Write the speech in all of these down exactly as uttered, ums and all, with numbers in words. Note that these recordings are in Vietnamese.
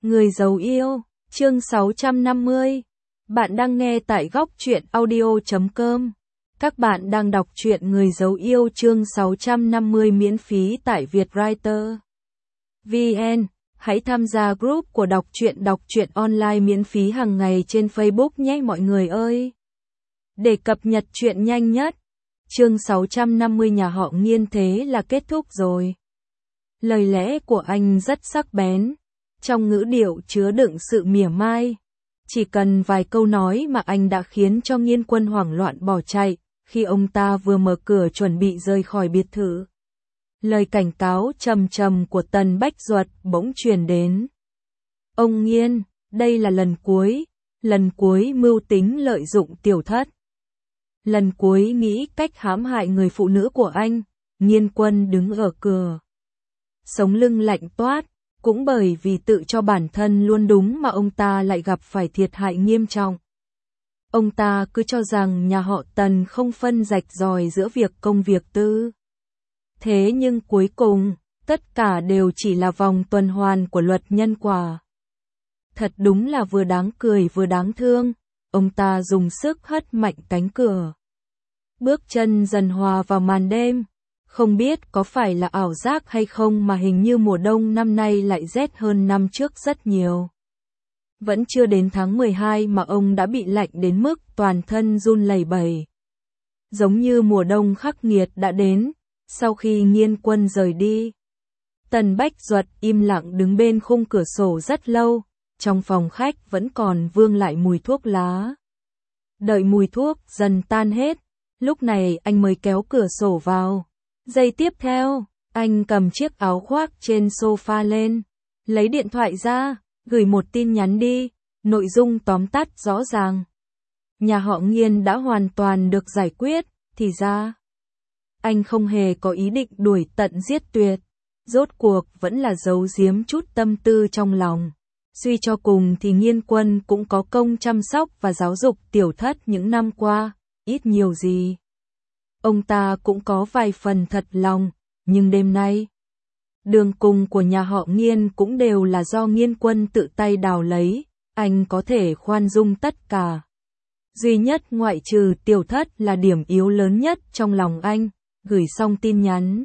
Người giấu yêu, chương sáu trăm năm mươi. Bạn đang nghe tại góc truyện audio chấm com. Các bạn đang đọc truyện Người giấu yêu chương sáu trăm năm mươi miễn phí tại Vietwriter. vê en. Hãy tham gia group của đọc truyện đọc truyện online miễn phí hàng ngày trên Facebook nhé mọi người ơi. Để cập nhật truyện nhanh nhất. Chương sáu trăm năm mươi nhà họ Nghiên thế là kết thúc rồi. Lời lẽ của anh rất sắc bén, trong ngữ điệu chứa đựng sự mỉa mai. Chỉ cần vài câu nói mà anh đã khiến cho Nghiên Quân hoảng loạn bỏ chạy, khi ông ta vừa mở cửa chuẩn bị rời khỏi biệt thự. Lời cảnh cáo trầm trầm của Tần Bách Duật bỗng truyền đến. Ông Nghiên, đây là lần cuối, lần cuối mưu tính lợi dụng tiểu thất. Lần cuối nghĩ cách hãm hại người phụ nữ của anh. Nghiên Quân đứng ở cửa, sống lưng lạnh toát. Cũng bởi vì tự cho bản thân luôn đúng mà ông ta lại gặp phải thiệt hại nghiêm trọng. Ông ta cứ cho rằng nhà họ Tần không phân rạch ròi giữa việc công việc tư. Thế nhưng cuối cùng, tất cả đều chỉ là vòng tuần hoàn của luật nhân quả. Thật đúng là vừa đáng cười vừa đáng thương. Ông ta dùng sức hất mạnh cánh cửa. Bước chân dần hòa vào màn đêm. Không biết có phải là ảo giác hay không mà hình như mùa đông năm nay lại rét hơn năm trước rất nhiều. Vẫn chưa đến tháng mười hai mà ông đã bị lạnh đến mức toàn thân run lẩy bẩy. Giống như mùa đông khắc nghiệt đã đến, sau khi Nghiên Quân rời đi. Tần Bách Duật im lặng đứng bên khung cửa sổ rất lâu, trong phòng khách vẫn còn vương lại mùi thuốc lá. Đợi mùi thuốc dần tan hết, lúc này anh mới kéo cửa sổ vào. Giây tiếp theo, anh cầm chiếc áo khoác trên sofa lên, lấy điện thoại ra, gửi một tin nhắn đi, nội dung tóm tắt rõ ràng. Nhà họ Nghiên đã hoàn toàn được giải quyết, thì ra. Anh không hề có ý định đuổi tận giết tuyệt, rốt cuộc vẫn là giấu giếm chút tâm tư trong lòng. Suy cho cùng thì Nghiên Quân cũng có công chăm sóc và giáo dục tiểu thất những năm qua, ít nhiều gì. Ông ta cũng có vài phần thật lòng, nhưng đêm nay, đường cùng của nhà họ Nghiên cũng đều là do Nghiên Quân tự tay đào lấy, anh có thể khoan dung tất cả. Duy nhất ngoại trừ tiểu thất là điểm yếu lớn nhất trong lòng anh, gửi xong tin nhắn.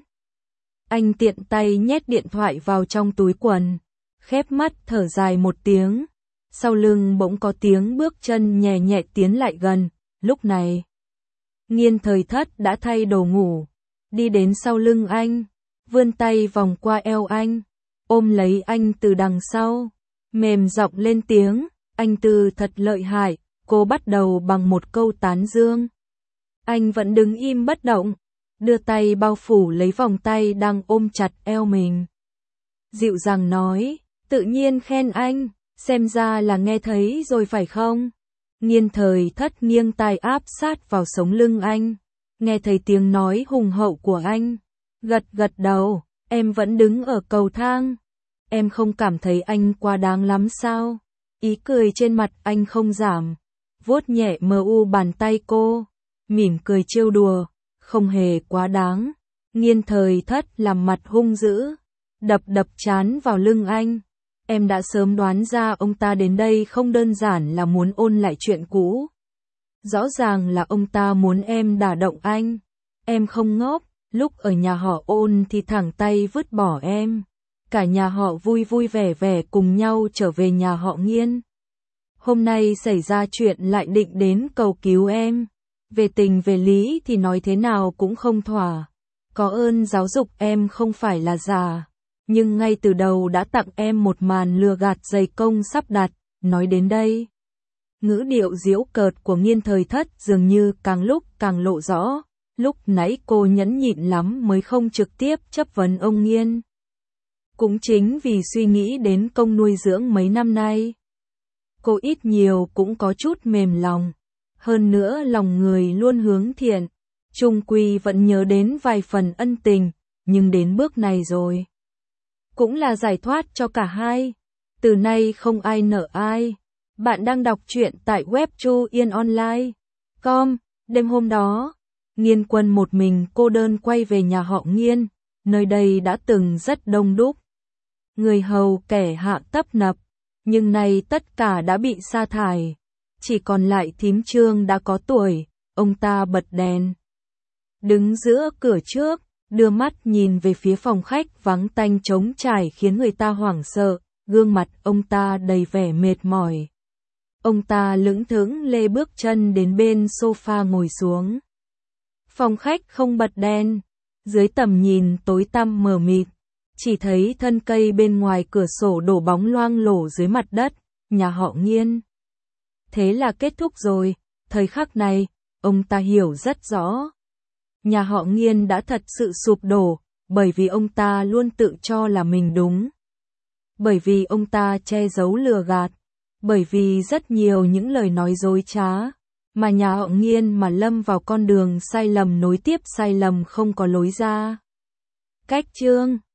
Anh tiện tay nhét điện thoại vào trong túi quần, khép mắt thở dài một tiếng, sau lưng bỗng có tiếng bước chân nhẹ nhẹ tiến lại gần, lúc này. Nghiên Thời Thất đã thay đồ ngủ, đi đến sau lưng anh, vươn tay vòng qua eo anh, ôm lấy anh từ đằng sau, mềm giọng lên tiếng, anh Tư thật lợi hại, cô bắt đầu bằng một câu tán dương. Anh vẫn đứng im bất động, đưa tay bao phủ lấy vòng tay đang ôm chặt eo mình. Dịu dàng nói, tự nhiên khen anh, xem ra là nghe thấy rồi phải không? Nghiên Thời Thất nghiêng tai áp sát vào sống lưng anh, nghe thấy tiếng nói hùng hậu của anh, gật gật đầu, em vẫn đứng ở cầu thang, em không cảm thấy anh quá đáng lắm sao? Ý cười trên mặt anh không giảm, vuốt nhẹ mờ u bàn tay cô, mỉm cười trêu đùa, không hề quá đáng. Nghiên Thời Thất làm mặt hung dữ, đập đập trán vào lưng anh. Em đã sớm đoán ra ông ta đến đây không đơn giản là muốn ôn lại chuyện cũ. Rõ ràng là ông ta muốn em đả động anh. Em không ngốc, lúc ở nhà họ Ôn thì thẳng tay vứt bỏ em. Cả nhà họ vui vui vẻ vẻ cùng nhau trở về nhà họ Nghiên. Hôm nay xảy ra chuyện lại định đến cầu cứu em. Về tình về lý thì nói thế nào cũng không thỏa. Có ơn giáo dục em không phải là giả. Nhưng ngay từ đầu đã tặng em một màn lừa gạt dày công sắp đặt, nói đến đây. Ngữ điệu giễu cợt của Nghiên Thời Thất dường như càng lúc càng lộ rõ, lúc nãy cô nhẫn nhịn lắm mới không trực tiếp chất vấn ông Nghiên. Cũng chính vì suy nghĩ đến công nuôi dưỡng mấy năm nay. Cô ít nhiều cũng có chút mềm lòng, hơn nữa lòng người luôn hướng thiện, chung quy vẫn nhớ đến vài phần ân tình, nhưng đến bước này rồi. Cũng là giải thoát cho cả hai. Từ nay không ai nợ ai. Bạn đang đọc truyện tại web chu yên online chấm com. Đêm hôm đó, Nghiên Quân một mình cô đơn quay về nhà họ Nghiên. Nơi đây đã từng rất đông đúc. Người hầu kẻ hạ tấp nập. Nhưng nay tất cả đã bị sa thải. Chỉ còn lại thím Trương đã có tuổi, ông ta bật đèn. Đứng giữa cửa trước, đưa mắt nhìn về phía phòng khách vắng tanh trống trải khiến người ta hoảng sợ, gương mặt ông ta đầy vẻ mệt mỏi. Ông ta lững thững lê bước chân đến bên sofa ngồi xuống. Phòng khách không bật đèn, dưới tầm nhìn tối tăm mờ mịt, chỉ thấy thân cây bên ngoài cửa sổ đổ bóng loang lổ dưới mặt đất, nhà họ Nghiên. Thế là kết thúc rồi, thời khắc này, ông ta hiểu rất rõ. Nhà họ Nghiên đã thật sự sụp đổ, bởi vì ông ta luôn tự cho là mình đúng. Bởi vì ông ta che giấu lừa gạt, bởi vì rất nhiều những lời nói dối trá, mà nhà họ Nghiên mà lâm vào con đường sai lầm nối tiếp sai lầm không có lối ra. Cách chương